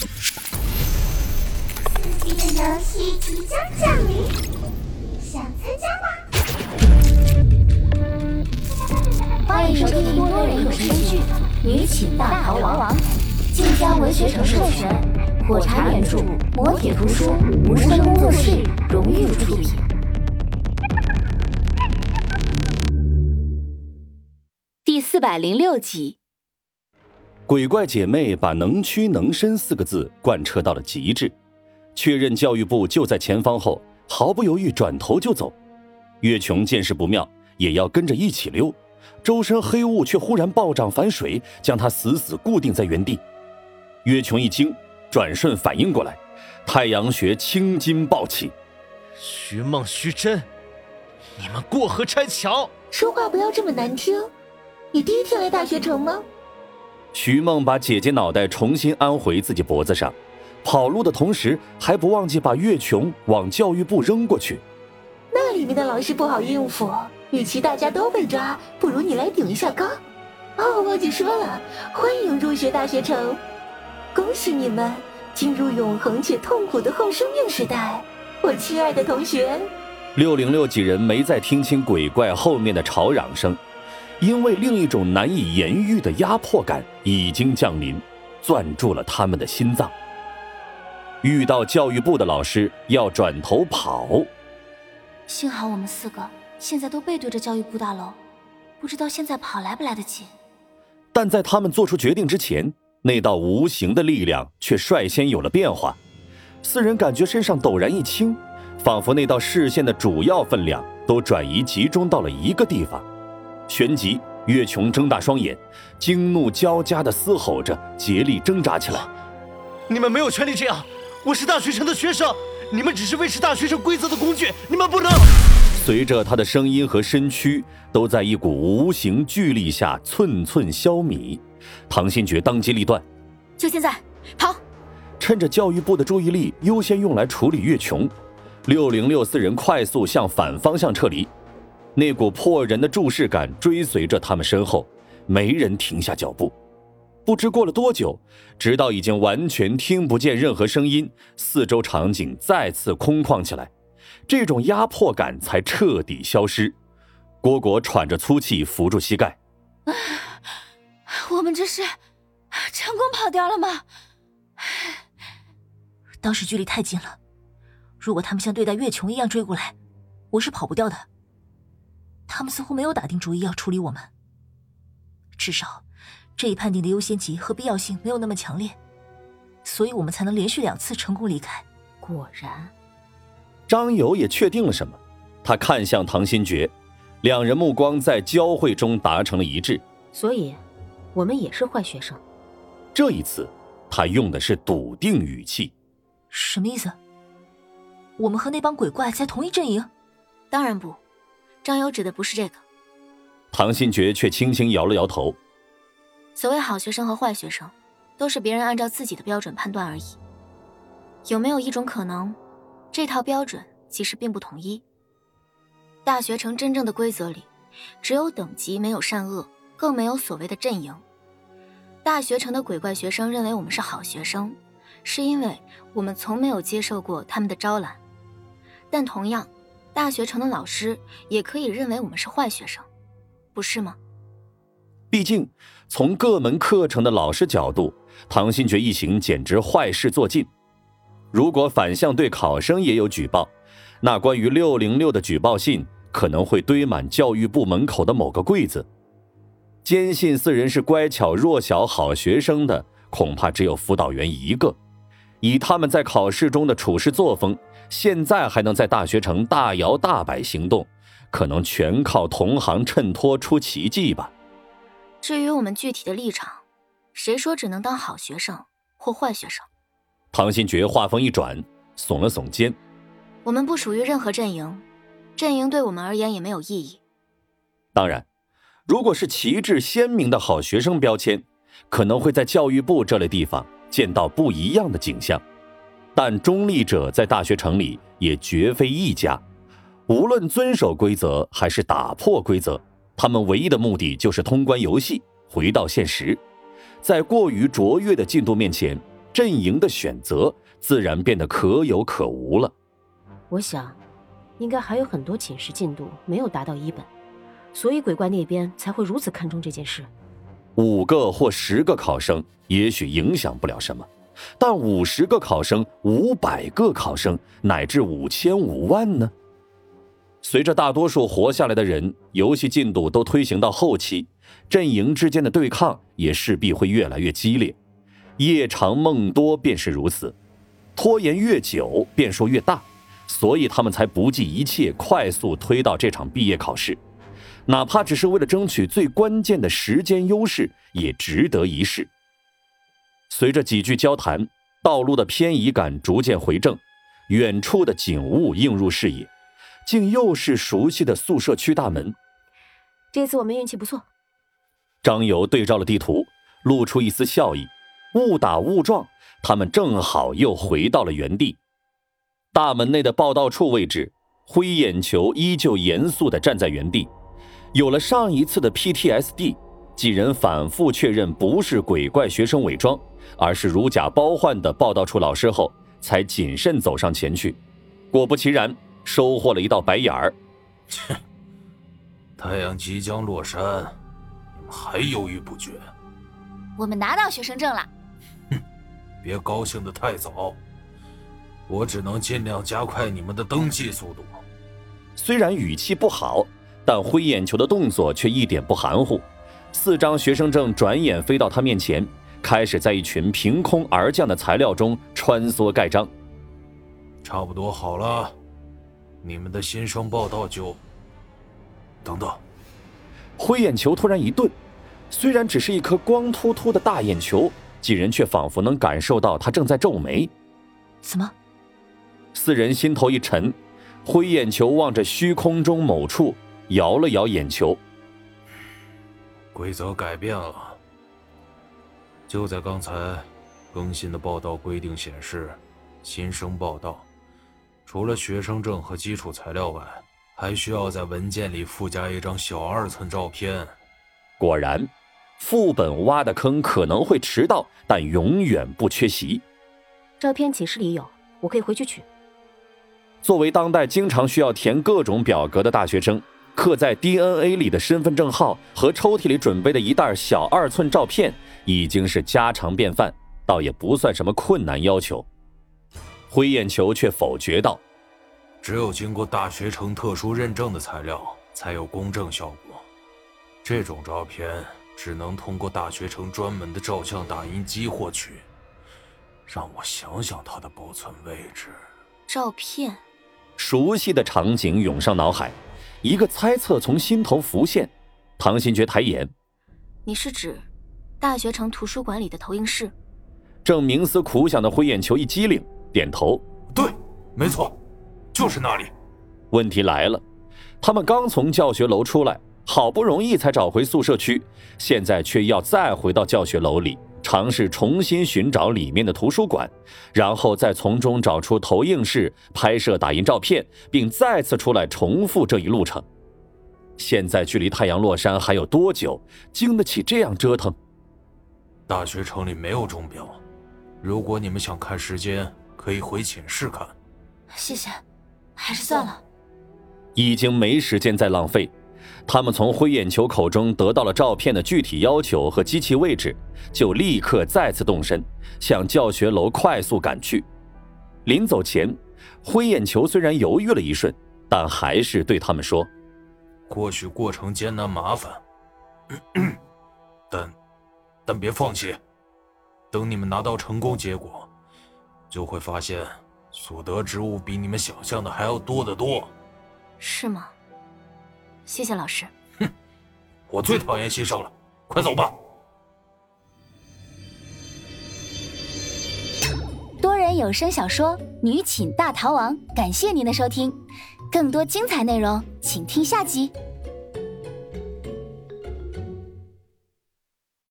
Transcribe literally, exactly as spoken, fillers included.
刺激的游戏即将降临，想参加吗？ 欢迎收听多人有声剧《女寝大逃亡》，晋江文学城授权，火柴原著，磨铁图书，无声工作室荣誉出品。第四百零六集。 鬼怪姐妹把能屈能伸四个字贯彻到了极致，确认教育部就在前方后，毫不犹豫转头就走。岳琼见势不妙，也要跟着一起溜，周身黑雾却忽然暴涨反水，将她死死固定在原地。岳琼一惊，转瞬反应过来，太阳穴青筋暴起。 徐梦、徐真，你们过河拆桥！ 说话不要这么难听，你第一天来大学城吗？ 徐梦把姐姐脑袋重新安回自己脖子上，跑路的同时还不忘记把岳琼往教育部扔过去。 那里面的老师不好应付，与其大家都被抓，不如你来顶一下岗。哦，忘记说了，欢迎入学大学城，恭喜你们进入永恒且痛苦的后生命时代，我亲爱的同学。 六零六几人没再听清鬼怪后面的吵嚷声，因为另一种难以言喻的压迫感已经降临，攥住了他们的心脏。遇到教育部的老师要转头跑， 幸好我们四个现在都背对着教育部大楼，不知道现在跑来不来得及。 但在他们做出决定之前，那道无形的力量却率先有了变化。四人感觉身上陡然一轻，仿佛那道视线的主要分量都转移集中到了一个地方。旋即，岳琼睁大双眼，惊怒交加地嘶吼着，竭力挣扎起来。 你们没有权利这样，我是大学城的学生，你们只是维持大学城规则的工具，你们不能。 随着他的声音和身躯都在一股无形巨力下寸寸消弭，唐新觉当机立断， 就现在跑！ 趁着教育部的注意力优先用来处理岳琼，六零六四人快速向反方向撤离。那股迫人的注视感追随着他们身后，没人停下脚步。不知过了多久，直到已经完全听不见任何声音，四周场景再次空旷起来，这种压迫感才彻底消失。蝈蝈喘着粗气扶住膝盖， 我们这是成功跑掉了吗？ 当时距离太近了，如果他们像对待岳琼一样追过来，我是跑不掉的。他们似乎没有打定主意要处理我们，至少这一判定的优先级和必要性没有那么强烈，所以我们才能连续两次成功离开。 果然， 张友也确定了什么，他看向唐新觉，两人目光在交汇中达成了一致。 所以我们也是坏学生。 这一次他用的是笃定语气。 什么意思？我们和那帮鬼怪在同一阵营？ 当然不，张友指的不是这个。 唐新觉却轻轻摇了摇头。 所谓好学生和坏学生，都是别人按照自己的标准判断而已。有没有一种可能，这套标准其实并不统一？大学城真正的规则里，只有等级，没有善恶，更没有所谓的阵营。大学城的鬼怪学生认为我们是好学生，是因为我们从没有接受过他们的招揽。但同样，大学城的老师也可以认为我们是坏学生，不是吗？ 毕竟从各门课程的老师角度，唐新觉一行简直坏事做尽。如果反向对考生也有举报，那关于六零六的举报信可能会堆满教育部门口的某个柜子。坚信四人是乖巧弱小好学生的，恐怕只有辅导员一个。以他们在考试中的处事作风，现在还能在大学城大摇大摆行动，可能全靠同行衬托出奇迹吧。 至于我们具体的立场，谁说只能当好学生或坏学生？ 唐新觉话锋一转，耸了耸肩。 我们不属于任何阵营，阵营对我们而言也没有意义。 当然，如果是旗帜鲜明的好学生标签，可能会在教育部这类地方见到不一样的景象。但中立者在大学城里也绝非一家，无论遵守规则还是打破规则，他们唯一的目的就是通关游戏，回到现实。在过于卓越的进度面前， 阵营的选择自然变得可有可无了。 我想，应该还有很多寝室进度没有达到一本，所以鬼怪那边才会如此看重这件事。 五个或十个考生也许影响不了什么，但五十个考生、五百个考生，乃至五千五万呢？随着大多数活下来的人，游戏进度都推行到后期，阵营之间的对抗也势必会越来越激烈。夜长梦多便是如此，拖延越久变数越大，所以他们才不计一切快速推到这场毕业考试，哪怕只是为了争取最关键的时间优势，也值得一试。随着几句交谈，道路的偏移感逐渐回正，远处的景物映入视野，竟又是熟悉的宿舍区大门。 这次我们运气不错。 张游对照了地图，露出一丝笑意。误打误撞，他们正好又回到了原地。大门内的报到处位置，灰眼球依旧严肃地站在原地。有了上一次的 P T S D， 几人反复确认不是鬼怪学生伪装，而是如假包换的报到处老师后，才谨慎走上前去。果不其然，收获了一道白眼儿。 切，太阳即将落山，你们还犹豫不决？ 我们拿到学生证了。 哼，别高兴得太早，我只能尽量加快你们的登记速度。 虽然语气不好，但灰眼球的动作却一点不含糊。四张学生证转眼飞到他面前，开始在一群凭空而降的材料中穿梭盖章。 差不多好了，你们的新生报到就……等等。 灰眼球突然一顿，虽然只是一颗光秃秃的大眼球，几人却仿佛能感受到他正在皱眉。 怎么？ 四人心头一沉，灰眼球望着虚空中某处，摇了摇眼球。 规则改变了，就在刚才，更新的报道规定显示，新生报到，除了学生证和基础材料外，还需要在文件里附加一张小二寸照片。 果然，副本挖的坑可能会迟到，但永远不缺席。 照片寝室里有，我可以回去取。 作为当代经常需要填各种表格的大学生，刻在 D N A 里的身份证号和抽屉里准备的一袋小二寸照片已经是家常便饭，倒也不算什么困难要求。灰眼球却否决道： 只有经过大学城特殊认证的材料才有公证效果，这种照片只能通过大学城专门的照相打印机获取。让我想想它的保存位置。 照片， 熟悉的场景涌上脑海，一个猜测从心头浮现。唐新觉抬眼： 你是指大学城图书馆里的投影室？ 正冥思苦想的灰眼球一机灵，点头： 对，没错，就是那里。 问题来了，他们刚从教学楼出来，好不容易才找回宿舍区，现在却要再回到教学楼里，尝试重新寻找里面的图书馆，然后再从中找出投影室，拍摄打印照片，并再次出来重复这一路程。现在距离太阳落山还有多久，经得起这样折腾？ 大学城里没有钟表，如果你们想看时间，可以回寝室看。 谢谢，还是算了。 已经没时间再浪费。他们从灰眼球口中得到了照片的具体要求和机器位置，就立刻再次动身，向教学楼快速赶去。临走前，灰眼球虽然犹豫了一瞬，但还是对他们说： 或许过程艰难麻烦，咳咳但但别放弃。等你们拿到成功结果，就会发现所得之物比你们想象的还要多得多。 是吗？谢谢老师。 哼，我最讨厌新生了，快走吧。 多人有声小说《女寝大逃亡》，感谢您的收听，更多精彩内容请听下集。